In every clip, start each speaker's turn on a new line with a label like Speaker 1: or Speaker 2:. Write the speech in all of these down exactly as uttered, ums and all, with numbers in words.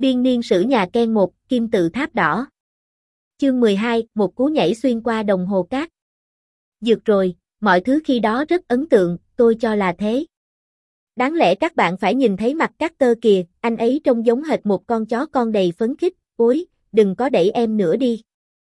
Speaker 1: Biên niên sử nhà Ken một, kim tự tháp đỏ. Chương mười hai, một cú nhảy xuyên qua đồng hồ cát. Dược rồi, mọi thứ khi đó rất ấn tượng, tôi cho là thế. Đáng lẽ các bạn phải nhìn thấy mặt Carter kìa, anh ấy trông giống hệt một con chó con đầy phấn khích, ôi, đừng có đẩy em nữa đi.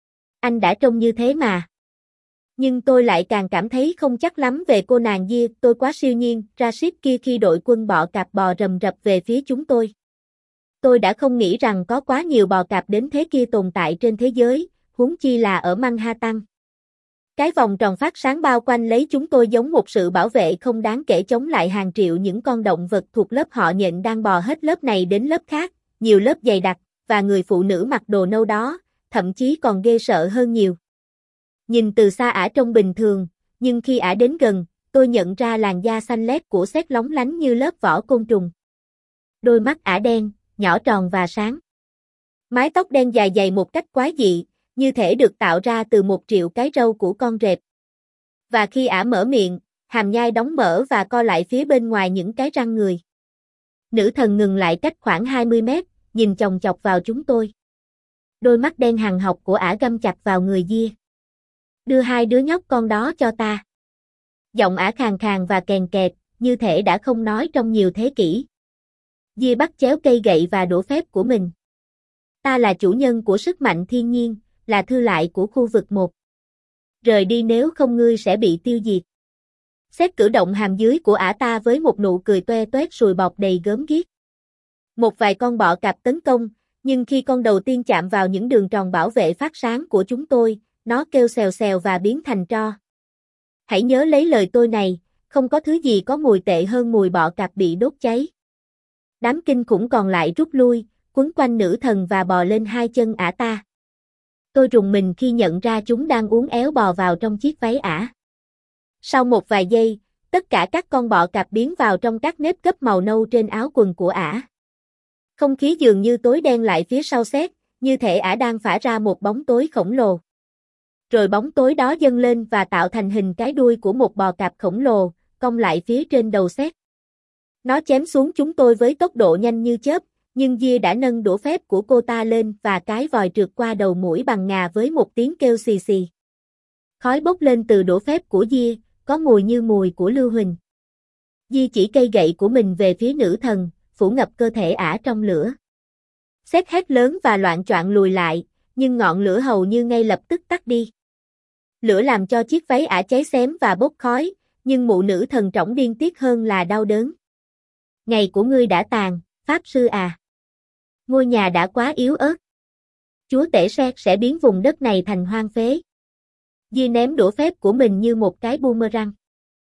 Speaker 1: Anh đã trông như thế mà. Nhưng tôi lại càng cảm thấy không chắc lắm về cô nàng kia, tôi quá siêu nhiên, Rashid kia khi đội quân bọ cạp bò rầm rập về phía chúng tôi. Tôi đã không nghĩ rằng có quá nhiều bò cạp đến thế kia tồn tại trên thế giới, huống chi là ở Manhattan. Cái vòng tròn phát sáng bao quanh lấy chúng tôi giống một sự bảo vệ không đáng kể chống lại hàng triệu những con động vật thuộc lớp họ nhện đang bò hết lớp này đến lớp khác, nhiều lớp dày đặc, và người phụ nữ mặc đồ nâu đó, thậm chí còn ghê sợ hơn nhiều. Nhìn từ xa ả trông bình thường, nhưng khi ả đến gần, tôi nhận ra làn da xanh lét của Seth lóng lánh như lớp vỏ côn trùng. Đôi mắt ả đen, nhỏ tròn và sáng. Mái tóc đen dài dày một cách quái dị, như thể được tạo ra từ một triệu cái râu của con rệp. Và khi ả mở miệng, hàm nhai đóng mở và co lại phía bên ngoài những cái răng người. Nữ thần ngừng lại cách khoảng hai mươi mét, nhìn chòng chọc vào chúng tôi. Đôi mắt đen hằn học của ả găm chặt vào người Dia. Đưa hai đứa nhóc con đó cho ta. Giọng ả khàn khàn và kèn kẹt, như thể đã không nói trong nhiều thế kỷ. Dia bắt chéo cây gậy và đũa phép của mình. Ta là chủ nhân của sức mạnh thiên nhiên, là thư lại của khu vực một. Rời đi nếu không ngươi sẽ bị tiêu diệt. Xét cử động hàm dưới của ả ta với một nụ cười toe toét sùi bọt đầy gớm ghiếc. Một vài con bọ cạp tấn công, nhưng khi con đầu tiên chạm vào những đường tròn bảo vệ phát sáng của chúng tôi, nó kêu xèo xèo và biến thành tro. Hãy nhớ lấy lời tôi này, không có thứ gì có mùi tệ hơn mùi bọ cạp bị đốt cháy. Đám kinh khủng còn lại rút lui, quấn quanh nữ thần và bò lên hai chân ả ta. Tôi rùng mình khi nhận ra chúng đang uốn éo bò vào trong chiếc váy ả. Sau một vài giây, tất cả các con bọ cạp biến vào trong các nếp gấp màu nâu trên áo quần của ả. Không khí dường như tối đen lại phía sau Seth, như thể ả đang phả ra một bóng tối khổng lồ. Rồi bóng tối đó dâng lên và tạo thành hình cái đuôi của một bò cạp khổng lồ, cong lại phía trên đầu Seth. Nó chém xuống chúng tôi với tốc độ nhanh như chớp, nhưng Dia đã nâng đũa phép của cô ta lên và cái vòi trượt qua đầu mũi bằng ngà với một tiếng kêu xì xì. Khói bốc lên từ đũa phép của Dia, có mùi như mùi của lưu huỳnh. Dia chỉ cây gậy của mình về phía nữ thần, phủ ngập cơ thể ả trong lửa. Seth hét lớn và loạng choạng lùi lại, nhưng ngọn lửa hầu như ngay lập tức tắt đi. Lửa làm cho chiếc váy ả cháy xém và bốc khói, nhưng mụ nữ thần trỏng điên tiết hơn là đau đớn. Ngày của ngươi đã tàn, Pháp sư à. Ngôi nhà đã quá yếu ớt. Chúa tể Seth sẽ biến vùng đất này thành hoang phế. Dia ném đũa phép của mình như một cái boomerang.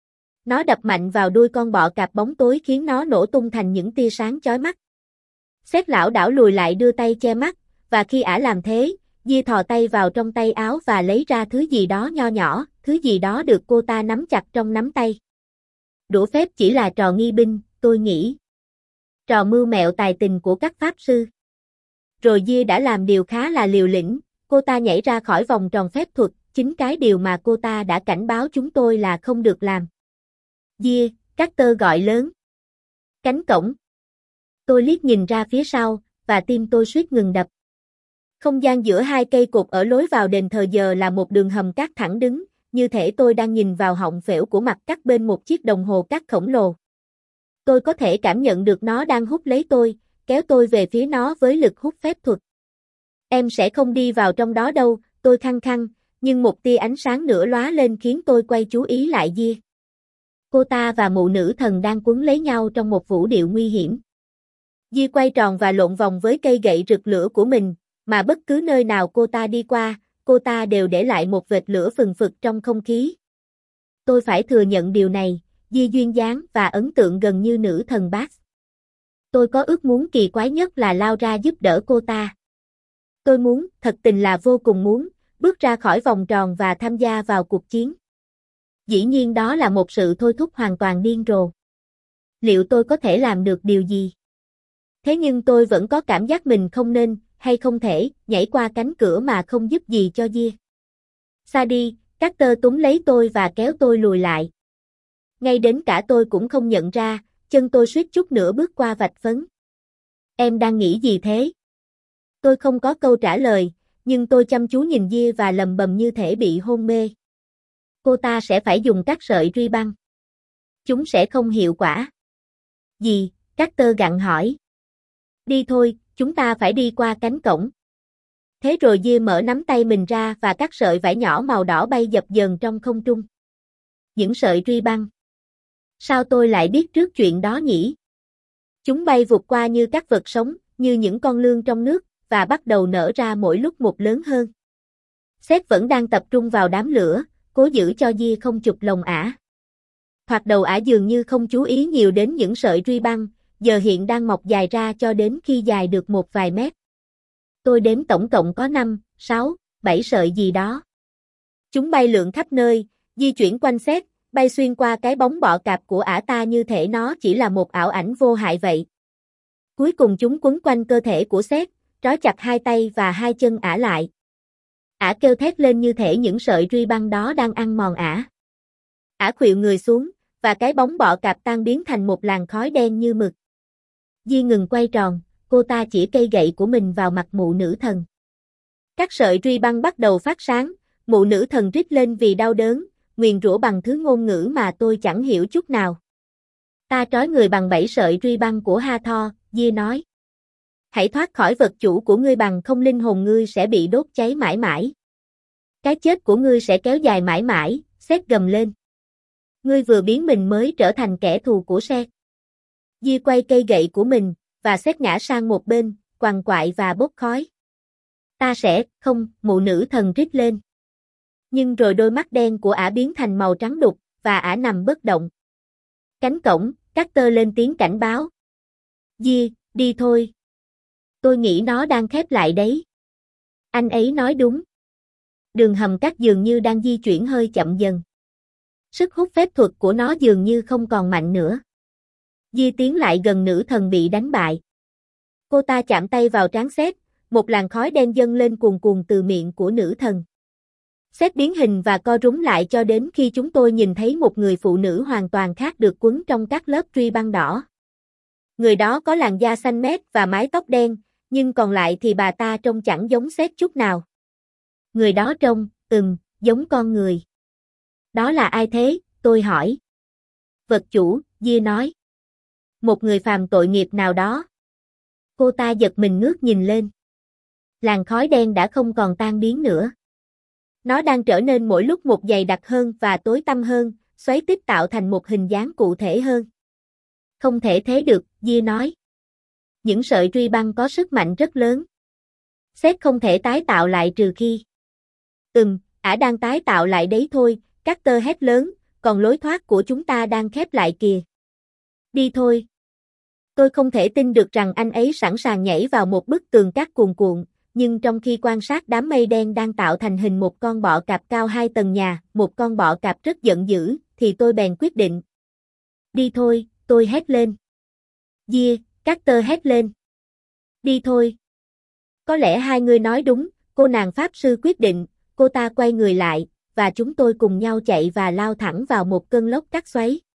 Speaker 1: Nó đập mạnh vào đuôi con bọ cạp bóng tối khiến nó nổ tung thành những tia sáng chói mắt. Seth lảo đảo lùi lại đưa tay che mắt, và khi ả làm thế, Dia thò tay vào trong tay áo và lấy ra thứ gì đó nho nhỏ, thứ gì đó được cô ta nắm chặt trong nắm tay. Đũa phép chỉ là trò nghi binh, tôi nghĩ. Trò mưu mẹo tài tình của các pháp sư. Rồi Dia đã làm điều khá là liều lĩnh, cô ta nhảy ra khỏi vòng tròn phép thuật, chính cái điều mà cô ta đã cảnh báo chúng tôi là không được làm. Dia, Carter gọi lớn. Cánh cổng. Tôi liếc nhìn ra phía sau, và tim tôi suýt ngừng đập. Không gian giữa hai cây cột ở lối vào đền thờ giờ là một đường hầm cát thẳng đứng, như thể tôi đang nhìn vào họng phễu của mặt cắt bên một chiếc đồng hồ cát khổng lồ. Tôi có thể cảm nhận được nó đang hút lấy tôi, kéo tôi về phía nó với lực hút phép thuật. Em sẽ không đi vào trong đó đâu, tôi khăng khăng, nhưng một tia ánh sáng nữa lóa lên khiến tôi quay chú ý lại Dia. Cô ta và mụ nữ thần đang quấn lấy nhau trong một vũ điệu nguy hiểm. Dia quay tròn và lộn vòng với cây gậy rực lửa của mình, mà bất cứ nơi nào cô ta đi qua, cô ta đều để lại một vệt lửa phừng phực trong không khí. Tôi phải thừa nhận điều này, Dia duyên dáng và ấn tượng gần như nữ thần Bats. Tôi có ước muốn kỳ quái nhất là lao ra giúp đỡ cô ta. Tôi muốn, thật tình là vô cùng muốn, bước ra khỏi vòng tròn và tham gia vào cuộc chiến. Dĩ nhiên đó là một sự thôi thúc hoàn toàn điên rồ. Liệu tôi có thể làm được điều gì? Thế nhưng tôi vẫn có cảm giác mình không nên, hay không thể, nhảy qua cánh cửa mà không giúp gì cho Dia. Xa đi, Carter túm lấy tôi và kéo tôi lùi lại. Ngay đến cả tôi cũng không nhận ra, chân tôi suýt chút nữa bước qua vạch phấn. Em đang nghĩ gì thế? Tôi không có câu trả lời, nhưng tôi chăm chú nhìn Dia và lầm bầm như thể bị hôn mê. Cô ta sẽ phải dùng các sợi ruy băng. Chúng sẽ không hiệu quả. Gì? Carter gặng hỏi. Đi thôi, chúng ta phải đi qua cánh cổng. Thế rồi Dia mở nắm tay mình ra và các sợi vải nhỏ màu đỏ bay dập dờn trong không trung. Những sợi ruy băng. Sao tôi lại biết trước chuyện đó nhỉ? Chúng bay vụt qua như các vật sống, như những con lươn trong nước, và bắt đầu nở ra mỗi lúc một lớn hơn. Seth vẫn đang tập trung vào đám lửa, cố giữ cho Dia không chụp lồng ả. Hoặc đầu ả dường như không chú ý nhiều đến những sợi ruy băng, giờ hiện đang mọc dài ra cho đến khi dài được một vài mét. Tôi đếm tổng cộng có năm, sáu, bảy sợi gì đó. Chúng bay lượn khắp nơi, di chuyển quanh Seth, bay xuyên qua cái bóng bọ cạp của ả ta như thể nó chỉ là một ảo ảnh vô hại vậy. Cuối cùng chúng quấn quanh cơ thể của Seth, trói chặt hai tay và hai chân ả lại. Ả kêu thét lên như thể những sợi ruy băng đó đang ăn mòn ả. Ả khuỵu người xuống, và cái bóng bọ cạp tan biến thành một làn khói đen như mực. Di ngừng quay tròn, cô ta chỉ cây gậy của mình vào mặt mụ nữ thần. Các sợi ruy băng bắt đầu phát sáng, mụ nữ thần rít lên vì đau đớn, nguyền rủa bằng thứ ngôn ngữ mà tôi chẳng hiểu chút nào. Ta trói người bằng bảy sợi ruy băng của Hathor, Dia nói. Hãy thoát khỏi vật chủ của ngươi, bằng không linh hồn ngươi sẽ bị đốt cháy mãi mãi. Cái chết của ngươi sẽ kéo dài mãi mãi, Seth gầm lên. Ngươi vừa biến mình mới trở thành kẻ thù của Seth. Dia quay cây gậy của mình, và Seth ngã sang một bên, quằn quại và bốc khói. Ta sẽ, không, mụ nữ thần rít lên. Nhưng rồi đôi mắt đen của ả biến thành màu trắng đục, và ả nằm bất động. Cánh cổng, Carter lên tiếng cảnh báo. Dia, đi thôi. Tôi nghĩ nó đang khép lại đấy. Anh ấy nói đúng. Đường hầm cát dường như đang di chuyển hơi chậm dần. Sức hút phép thuật của nó dường như không còn mạnh nữa. Dia tiến lại gần nữ thần bị đánh bại. Cô ta chạm tay vào trán Seth, một làn khói đen dâng lên cuồn cuộn từ miệng của nữ thần. Seth biến hình và co rúm lại cho đến khi chúng tôi nhìn thấy một người phụ nữ hoàn toàn khác được quấn trong các lớp ruy băng đỏ. Người đó có làn da xanh mét và mái tóc đen, nhưng còn lại thì bà ta trông chẳng giống Seth chút nào. Người đó trông, ừm, giống con người. Đó là ai thế? Tôi hỏi. Vật chủ, Dia nói. Một người phàm tội nghiệp nào đó. Cô ta giật mình ngước nhìn lên. Làn khói đen đã không còn tan biến nữa. Nó đang trở nên mỗi lúc một dày đặc hơn và tối tăm hơn, xoáy tiếp tạo thành một hình dáng cụ thể hơn. Không thể thế được, Dia nói. Những sợi ruy băng có sức mạnh rất lớn. Seth không thể tái tạo lại trừ khi. Ừm, ả đang tái tạo lại đấy thôi, Carter hét lớn, còn lối thoát của chúng ta đang khép lại kìa. Đi thôi. Tôi không thể tin được rằng anh ấy sẵn sàng nhảy vào một bức tường cát cuồn cuộn, nhưng trong khi quan sát đám mây đen đang tạo thành hình một con bọ cạp cao hai tầng nhà, một con bọ cạp rất giận dữ, thì tôi bèn quyết định. Đi thôi, tôi hét lên. Dia, Carter hét lên. Đi thôi. Có lẽ hai người nói đúng, cô nàng pháp sư quyết định, cô ta quay người lại, và chúng tôi cùng nhau chạy và lao thẳng vào một cơn lốc cát xoáy.